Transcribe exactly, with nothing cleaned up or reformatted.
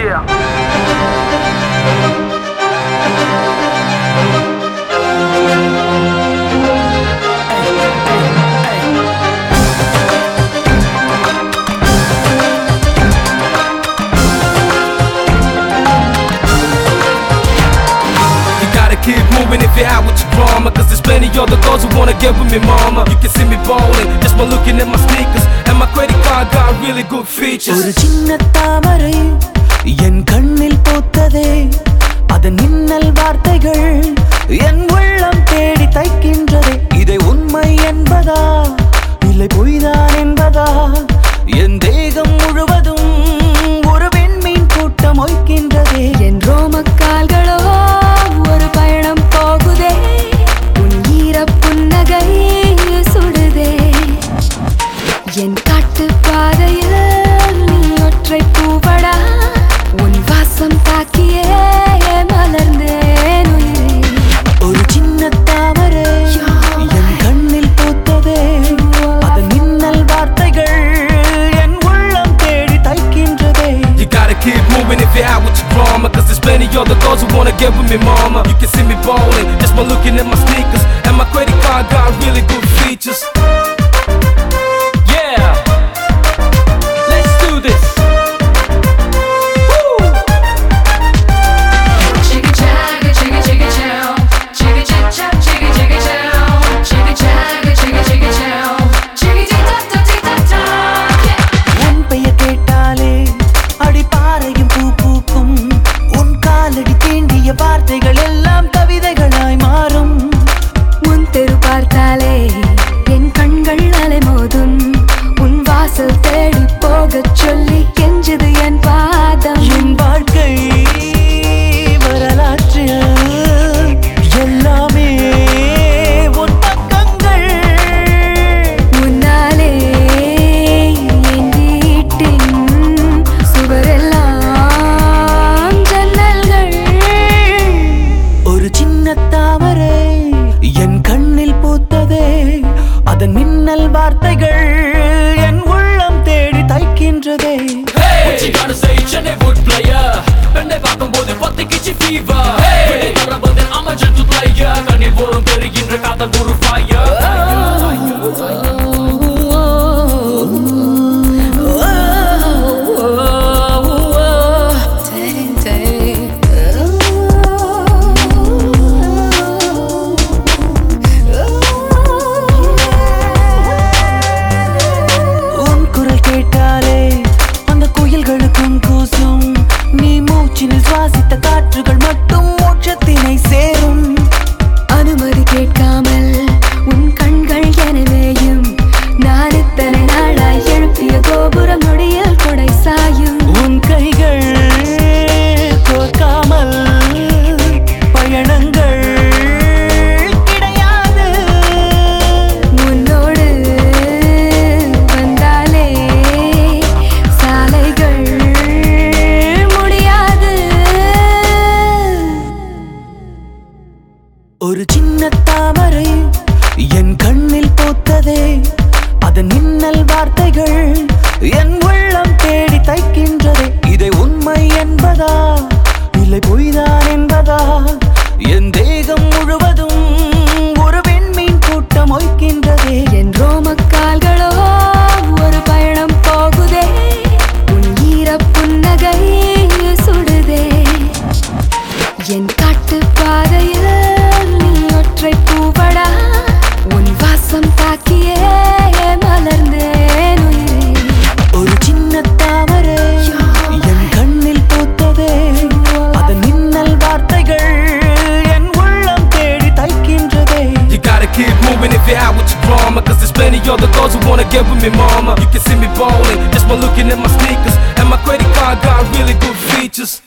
Yeah. Keep moving if you're out with your drama, cause there's plenty other girls who wanna get with me, mama. You can see me ballin' just by looking at my sneakers, and my credit card got really good features. ஒரு சின்ன தாமரை என் கண்ணில் பூத்ததே, அதன் மின்னல் வார்த்தைகள் என் உள்ளம் தேடி தைக்கின்றதே. இதை உண்மை என்பதா இல்லை பொய்தான் என்பதா, என் தேகம் முழுவதும் ஒரு விண்மீன் கூட்டம் ஒய்க்கின்றதே. என் ரோமக்கால்களோ ஒரு பயணம் போகுதே, உன் ஈர புன்னகை சுடுதே. என் காட்டு பாதையில் நீ ஒற்றை பூவடா, உன் வாசம் தாக்கியே மலர்ந்தேன் உயிரே. ஒரு சின்ன தாமரை என் கண்ணில் பூத்ததே, அதன் மின்னல் வார்த்தைகள் என் உள்ளம் தேடி தைக்கின்றதே. You gotta keep moving if you're out with your drama, cause there's plenty other girls who wanna get with me, mama. You can see me ballin' just by looking at my sneakers, and my credit card got really good features. Yeah, let's do this. Woo! Chicka chagga, chicka chicka chow, chicka chip chap, chicka chicka chow, chicka chagga, chicka chicka chow, chicka tick tock tock tick tock tock. உன் பெயர் கேட்டாலே அடி பாறையும் பூ பூக்கும், உன் காலடி தீண்டிய வார்த்தைகள் எல்லாம் கவிதைகளாய் மாறும். உன் தெரு பார்த்தாலே என் கண்கள் அலைமோதும், உன் வாசல் தேடி போகச் சொல்லி கெஞ்சுது என் பாதம். என் வாழ்க்கை வரலாற்றில் எல்லாமே உன் பக்கங்கள். முன்னாலே என் வீட்டின் சுவரெல்லாம் ஜன்னல்கள். ஒரு சின்ன தாமரை என் கண்ணில் பூத்ததே, அதன் மின்னல் வார்த்தைகள் என் உள்ளம் தேடி தைக்கின்றதே. What you gotta say, Chennai wood player. பெண்ணை பார்க்கும்போது பத்திக்கிச்சு fever. வெளியே வரம்போது I'm a gentle player. கண்ணில் போரும் தெரிகின்ற காதல் ஒரு fire. உன் குரல் கேட்டாலே அந்த குயில்களுக்கும் கூசும், நீ மூச்சினில் சுவாசித்த காற்றுகள் மட்டும் மோட்சத்தினை சேரும். அனுமதி கேட்காமல் உன் கண்கள் எனவேயும், நான் இத்தனை நாளாய் எழுப்பிய கோபுரம் நொடியில் கொடை சாயும். உன் கைகள் கோர்க்காமல் பயணங்கள் கிடையாது. உன்னோடு வந்தாலே சாலைகள் முடியாது. ஒரு சின்ன தாமரை என் கண்ணில் பூத்ததே, அதன் மின்னல் வார்த்தைகள் என் உள்ளம் தேடி தைக்கின்றதே. இதை உண்மை என்பதா இல்லை பொய்தான் என்பதா, என் தேகம் முழுவதும் ஒரு விண்மீன் கூட்டம் ஒய்க்கின்றதே. என் ரோமக்கால்களோ ஒரு பயணம் போகுதே, உன் ஈர புன்னகை சுடுதே. என் காட்டு பாதையில் நீ ஒற்றை பூவடா, உன் வாசம் தாக்கியே மலர்ந்தேன் உயிரே. ஒரு சின்ன தாமரை என் கண்ணில் பூத்ததே, அதன் மின்னல் வார்த்தைகள் என் உள்ளம் தேடி தைக்கின்றதே. You gotta keep moving if you're out with your drama, cause there's plenty other girls who wanna get with me, mama. You can see me ballin' just by looking at my sneakers, and my credit card got really good features.